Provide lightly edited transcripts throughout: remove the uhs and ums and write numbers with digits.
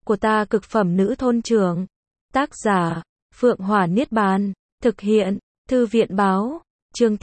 của ta cực phẩm nữ thôn trưởng. Tác giả, Phượng Hỏa Niết Bàn. Thực hiện, Thư viện Báo. Chương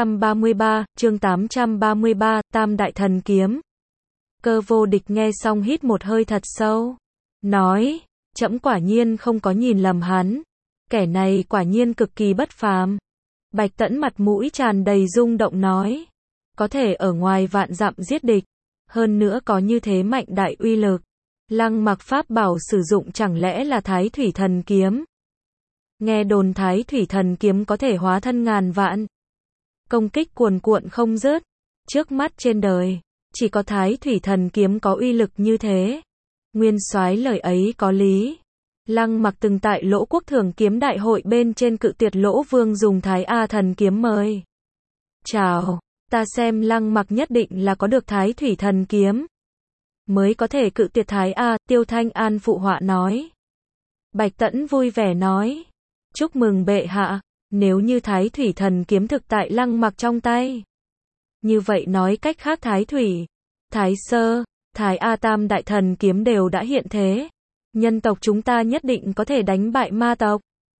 833, Tam Đại Thần Kiếm. Cơ Vô Địch nghe xong hít một hơi thật sâu. Nói, trẫm quả nhiên không có nhìn lầm hắn. Kẻ này quả nhiên cực kỳ bất phàm. Bạch Tẫn mặt mũi tràn đầy rung động nói. Có thể ở ngoài vạn dặm giết địch. Hơn nữa có như thế mạnh đại uy lực. Lăng Mặc pháp bảo sử dụng chẳng lẽ là Thái Thủy Thần Kiếm. Nghe đồn Thái Thủy Thần Kiếm có thể hóa thân ngàn vạn. Công kích cuồn cuộn không dứt. Trước mắt trên đời, chỉ có Thái Thủy Thần Kiếm có uy lực như thế. Nguyên soái lời ấy có lý. Lăng Mặc từng tại Lỗ Quốc Thưởng Kiếm Đại hội bên trên cự tuyệt Lỗ Vương dùng Thái A Thần Kiếm mời. Chào, ta xem Lăng Mặc nhất định là có được Thái Thủy Thần Kiếm. Mới có thể cự tuyệt Thái A, Tiêu Thanh An phụ họa nói. Bạch Tẫn vui vẻ nói. Chúc mừng bệ hạ, nếu như Thái Thủy Thần Kiếm thực tại Lăng Mặc trong tay. Như vậy nói cách khác Thái Thủy, Thái Sơ, Thái A Tam Đại Thần Kiếm đều đã hiện thế. Nhân tộc chúng ta nhất định có thể đánh bại ma tộc.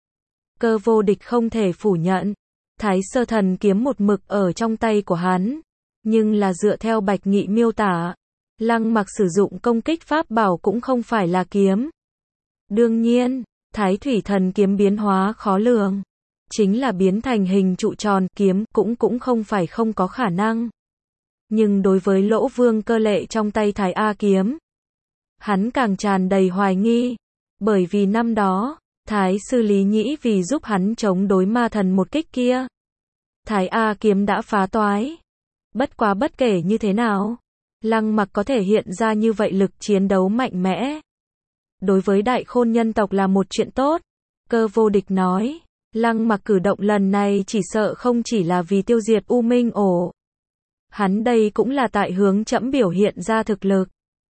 Cơ Vô Địch không thể phủ nhận. Thái Sơ Thần Kiếm một mực ở trong tay của hắn. Nhưng là dựa theo Bạch Nghị miêu tả. Lăng Mặc sử dụng công kích pháp bảo cũng không phải là kiếm. Đương nhiên, Thái Thủy Thần Kiếm biến hóa khó lường. Chính là biến thành hình trụ tròn kiếm cũng không phải không có khả năng. Nhưng đối với Lỗ Vương cơ lệ trong tay Thái A kiếm, hắn càng tràn đầy hoài nghi. Bởi vì năm đó, Thái sư Lý Nhĩ vì giúp hắn chống đối ma thần một kích kia. Thái A kiếm đã phá toái. Bất quá bất kể như thế nào, Lăng Mặc có thể hiện ra như vậy lực chiến đấu mạnh mẽ. Đối với đại khôn nhân tộc là một chuyện tốt. Cơ Vô Địch nói, Lăng Mặc cử động lần này chỉ sợ không chỉ là vì tiêu diệt U Minh Ổ. Hắn đây cũng là tại hướng trẫm biểu hiện ra thực lực.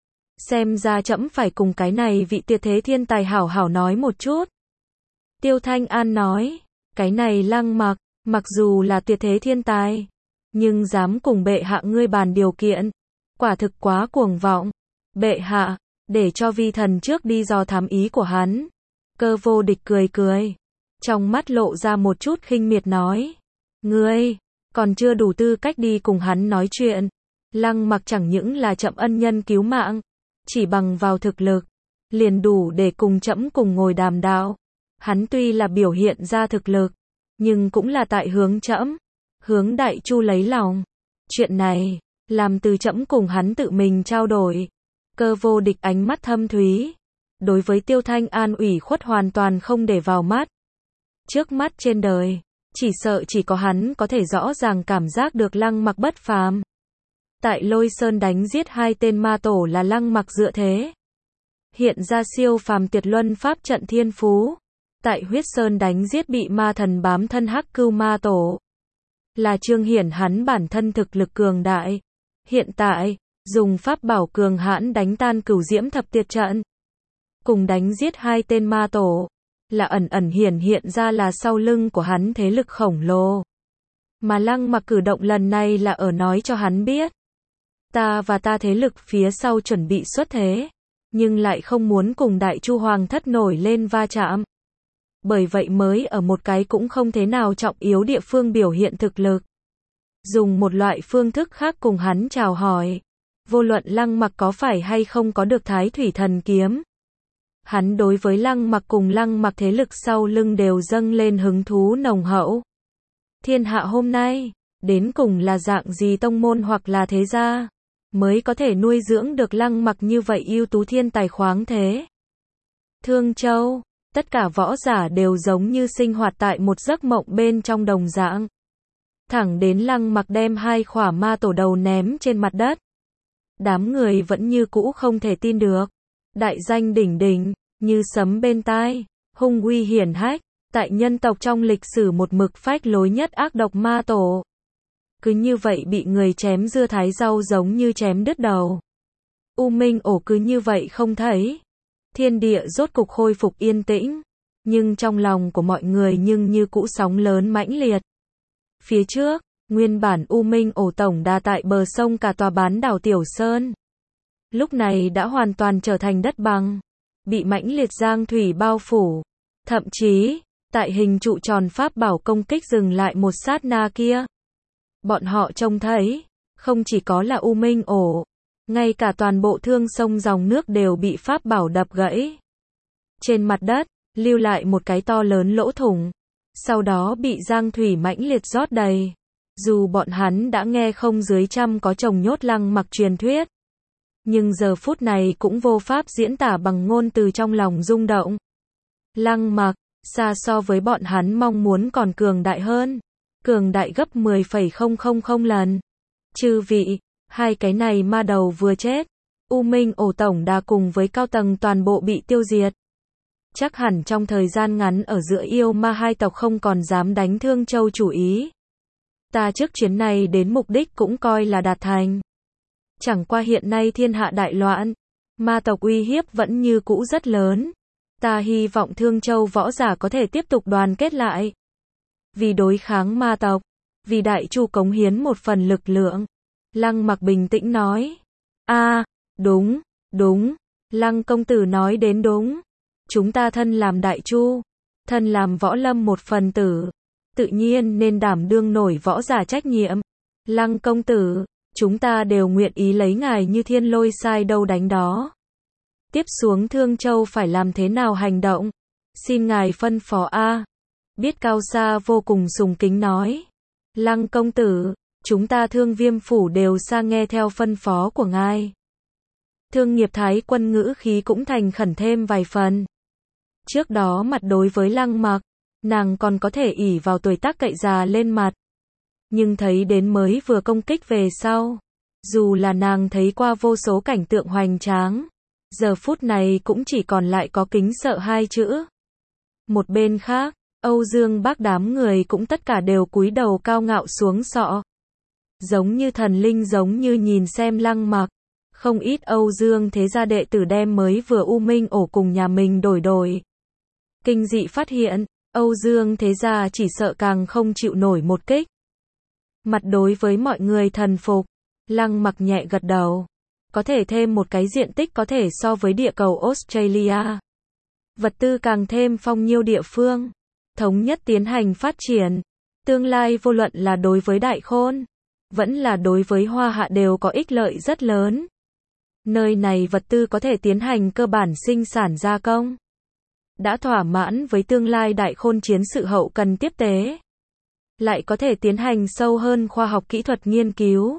Xem ra trẫm phải cùng cái này vị tuyệt thế thiên tài hảo hảo nói một chút. Tiêu Thanh An nói, cái này Lăng Mặc, mặc dù là tuyệt thế thiên tài, nhưng dám cùng bệ hạ ngươi bàn điều kiện, quả thực quá cuồng vọng. Bệ hạ, để cho vi thần trước đi dò thám ý của hắn. Cơ Vô Địch cười cười, trong mắt lộ ra một chút khinh miệt nói, ngươi còn chưa đủ tư cách đi cùng hắn nói chuyện. Lăng Mặc chẳng những là trẫm ân nhân cứu mạng, chỉ bằng vào thực lực, liền đủ để cùng trẫm cùng ngồi đàm đạo. Hắn tuy là biểu hiện ra thực lực, nhưng cũng là tại hướng trẫm, hướng Đại Chu lấy lòng. Chuyện này, làm từ trẫm cùng hắn tự mình trao đổi. Cơ Vô Địch ánh mắt thâm thúy. Đối với Tiêu Thanh An ủy khuất hoàn toàn không để vào mắt. Trước mắt trên đời, chỉ sợ chỉ có hắn có thể rõ ràng cảm giác được Lăng Mặc bất phàm. Tại Lôi Sơn đánh giết hai tên ma tổ là Lăng Mặc dựa thế. Hiện ra siêu phàm tuyệt luân pháp trận thiên phú. Tại Huyết Sơn đánh giết bị ma thần bám thân Hắc Cưu ma tổ. Là trương hiển hắn bản thân thực lực cường đại. Hiện tại, dùng pháp bảo cường hãn đánh tan Cửu Diễm thập tuyệt trận. Cùng đánh giết hai tên ma tổ. Là ẩn ẩn hiện ra là sau lưng của hắn thế lực khổng lồ. Mà Lăng Mặc cử động lần này là ở nói cho hắn biết. Ta và ta thế lực phía sau chuẩn bị xuất thế. Nhưng lại không muốn cùng Đại Chu Hoàng thất nổi lên va chạm. Bởi vậy mới ở một cái cũng không thế nào trọng yếu địa phương biểu hiện thực lực. Dùng một loại phương thức khác cùng hắn chào hỏi. Vô luận Lăng Mặc có phải hay không có được Thái Thủy Thần Kiếm. Hắn đối với Lăng Mặc cùng Lăng Mặc thế lực sau lưng đều dâng lên hứng thú nồng hậu. Thiên hạ hôm nay, đến cùng là dạng gì tông môn hoặc là thế gia, mới có thể nuôi dưỡng được Lăng Mặc như vậy ưu tú thiên tài khoáng thế. Thương Châu, tất cả võ giả đều giống như sinh hoạt tại một giấc mộng bên trong đồng dạng. Thẳng đến Lăng Mặc đem hai khỏa ma tổ đầu ném trên mặt đất. Đám người vẫn như cũ không thể tin được. Đại danh đỉnh đỉnh, như sấm bên tai, hung uy hiển hách, tại nhân tộc trong lịch sử một mực phách lối nhất ác độc ma tổ. Cứ như vậy bị người chém dưa thái rau giống như chém đứt đầu. U Minh Ổ cứ như vậy không thấy. Thiên địa rốt cục khôi phục yên tĩnh, nhưng trong lòng của mọi người nhưng như cũ sóng lớn mãnh liệt. Phía trước, nguyên bản U Minh Ổ tổng đà tại bờ sông cả tòa bán đảo Tiểu Sơn. Lúc này đã hoàn toàn trở thành đất bằng. bị mãnh liệt giang thủy bao phủ. Thậm chí, tại hình trụ tròn pháp bảo công kích dừng lại một sát na kia, bọn họ trông thấy, không chỉ có là U Minh ổ, ngay cả toàn bộ thương sông dòng nước đều bị pháp bảo đập gãy. Trên mặt đất, lưu lại một cái to lớn lỗ thủng, sau đó bị giang thủy mãnh liệt rót đầy. Dù bọn hắn đã nghe không dưới trăm có chồng nhốt Lăng Mặc truyền thuyết, nhưng giờ phút này cũng vô pháp diễn tả bằng ngôn từ trong lòng rung động. Lăng Mặc, xa so với bọn hắn mong muốn còn cường đại hơn, cường đại gấp 10,000 lần. Chư vị, hai cái này ma đầu vừa chết, U Minh ổ tổng đà cùng với cao tầng toàn bộ bị tiêu diệt. Chắc hẳn trong thời gian ngắn ở giữa yêu ma hai tộc không còn dám đánh Thương Châu chủ ý. Ta trước chuyến này đến mục đích cũng coi là đạt thành. Chẳng qua hiện nay thiên hạ đại loạn, ma tộc uy hiếp vẫn như cũ rất lớn. Ta hy vọng Thương Châu võ giả có thể tiếp tục đoàn kết lại. Vì đối kháng ma tộc, vì đại chu cống hiến một phần lực lượng. Lăng Mặc bình tĩnh nói. Đúng, Lăng công tử nói đến đúng. Chúng ta thân làm đại chu, thân làm võ lâm một phần tử, tự nhiên nên đảm đương nổi võ giả trách nhiệm. Lăng công tử, chúng ta đều nguyện ý lấy ngài như thiên lôi sai đâu đánh đó. Tiếp xuống Thương Châu phải làm thế nào hành động? Xin ngài phân phó a. Biết Cao Sa vô cùng sùng kính nói. Lăng công tử, chúng ta Thương Viêm phủ đều xa nghe theo phân phó của ngài. Thương Nghiệp Thái quân ngữ khí cũng thành khẩn thêm vài phần. Trước đó mặt đối với Lăng Mặc, nàng còn có thể ỷ vào tuổi tác cậy già lên mặt. Nhưng thấy đến mới vừa công kích về sau, dù là nàng thấy qua vô số cảnh tượng hoành tráng, giờ phút này cũng chỉ còn lại có kính sợ hai chữ. Một bên khác, Âu Dương Bác đám người cũng tất cả đều cúi đầu cao ngạo xuống sọ. Giống như thần linh giống như nhìn xem Lăng Mặc. Không ít Âu Dương thế gia đệ tử đem mới vừa U Minh ổ cùng nhà mình đổi. Kinh dị phát hiện, Âu Dương thế gia chỉ sợ càng không chịu nổi một kích. Mặt đối với mọi người thần phục, Lăng Mặc nhẹ gật đầu. Có thể thêm một cái diện tích có thể so với địa cầu Australia. Vật tư càng thêm phong nhiêu địa phương. Thống nhất tiến hành phát triển. Tương lai vô luận là đối với Đại Khôn, vẫn là đối với Hoa Hạ đều có ích lợi rất lớn. Nơi này vật tư có thể tiến hành cơ bản sinh sản gia công. Đã thỏa mãn với tương lai Đại Khôn chiến sự hậu cần tiếp tế. Lại có thể tiến hành sâu hơn khoa học kỹ thuật nghiên cứu.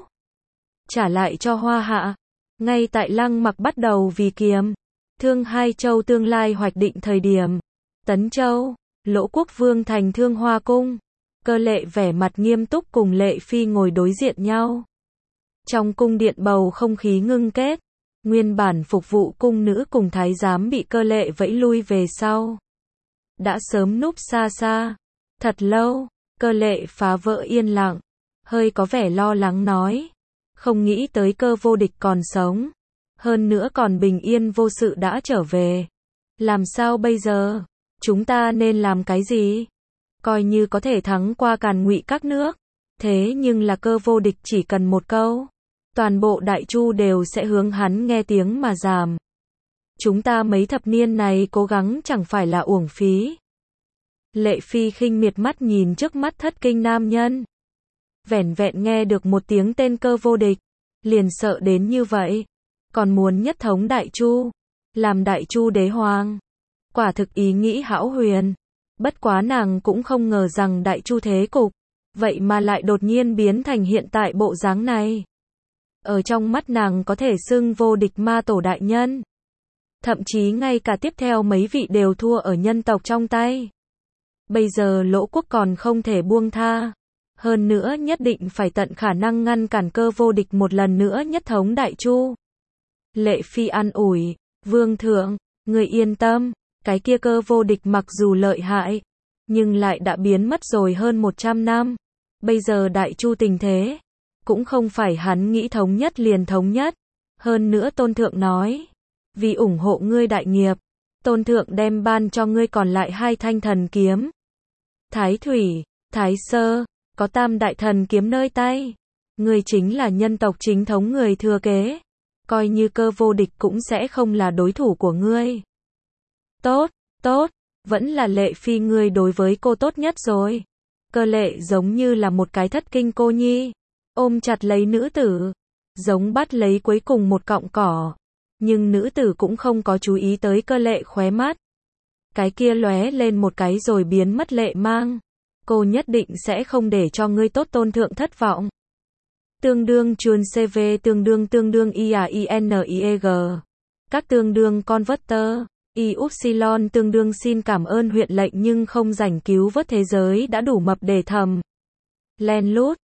Trả lại cho Hoa Hạ. Ngay tại Lăng Mặc bắt đầu vì Kiềm, Thương hai châu tương lai hoạch định thời điểm. Tấn Châu, Lỗ Quốc Vương thành Thương Hoa Cung. Cơ Lệ vẻ mặt nghiêm túc cùng Lệ Phi ngồi đối diện nhau. Trong cung điện bầu không khí ngưng kết. Nguyên bản phục vụ cung nữ cùng thái giám bị Cơ Lệ vẫy lui về sau. Đã sớm núp xa xa. Thật lâu, Cơ Lệ phá vỡ yên lặng. Hơi có vẻ lo lắng nói. Không nghĩ tới Cơ vô địch còn sống. Hơn nữa còn bình yên vô sự đã trở về. Làm sao bây giờ? Chúng ta nên làm cái gì? Coi như có thể thắng qua Càn Ngụy các nước. Thế nhưng là Cơ vô địch chỉ cần một câu. Toàn bộ Đại Chu đều sẽ hướng hắn nghe tiếng mà giảm. Chúng ta mấy thập niên này cố gắng chẳng phải là uổng phí. Lệ Phi khinh miệt mắt nhìn trước mắt thất kinh nam nhân. Vẻn vẹn nghe được một tiếng tên Cơ vô địch, liền sợ đến như vậy. Còn muốn nhất thống Đại Chu, làm Đại Chu đế hoàng. Quả thực ý nghĩ hão huyền. Bất quá nàng cũng không ngờ rằng Đại Chu thế cục, vậy mà lại đột nhiên biến thành hiện tại bộ dáng này. Ở trong mắt nàng có thể xưng vô địch ma tổ đại nhân. Thậm chí ngay cả tiếp theo mấy vị đều thua ở nhân tộc trong tay. Bây giờ Lỗ Quốc còn không thể buông tha. Hơn nữa nhất định phải tận khả năng ngăn cản Cơ vô địch một lần nữa nhất thống Đại Chu. Lệ Phi an ủi, Vương thượng, người yên tâm, cái kia Cơ vô địch mặc dù lợi hại, nhưng lại đã biến mất rồi hơn 100 năm. Bây giờ Đại Chu tình thế, cũng không phải hắn nghĩ thống nhất liền thống nhất. Hơn nữa Tôn Thượng nói, vì ủng hộ ngươi đại nghiệp, Tôn Thượng đem ban cho ngươi còn lại 2 thanh thần kiếm. Thái Thủy, Thái Sơ, có tam đại thần kiếm nơi tay. Ngươi chính là nhân tộc chính thống người thừa kế. Coi như Cơ vô địch cũng sẽ không là đối thủ của ngươi. Tốt, tốt, vẫn là Lệ Phi ngươi đối với cô tốt nhất rồi. Cơ Lệ giống như là một cái thất kinh cô nhi, ôm chặt lấy nữ tử, giống bắt lấy cuối cùng một cọng cỏ. Nhưng nữ tử cũng không có chú ý tới Cơ Lệ khóe mắt. Cái kia lóe lên một cái rồi biến mất lệ mang. Cô nhất định sẽ không để cho ngươi tốt tôn thượng thất vọng. Tương đương chuồn CV tương đương IAINIEG. Các tương đương converter. Y upsilon tương đương xin cảm ơn huyện lệnh nhưng không rảnh cứu vớt thế giới đã đủ mập để thầm. Len lút.